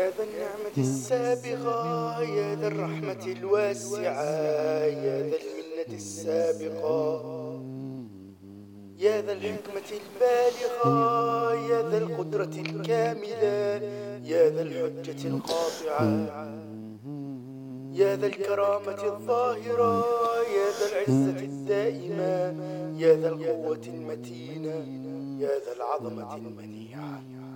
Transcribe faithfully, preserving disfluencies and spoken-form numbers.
يا ذا النعمة السابغة، يا ذا الرحمة الواسعة، يا ذا المنة السابقة، يا ذا الحكمة البالغة، يا ذا القدرة الكاملة، يا ذا الحجة القاطعة، يا ذا الكرامة الظاهرة، يا ذا العزة الدائمة، يا ذا القوة المتينة، يا ذا العظمة المنيعة.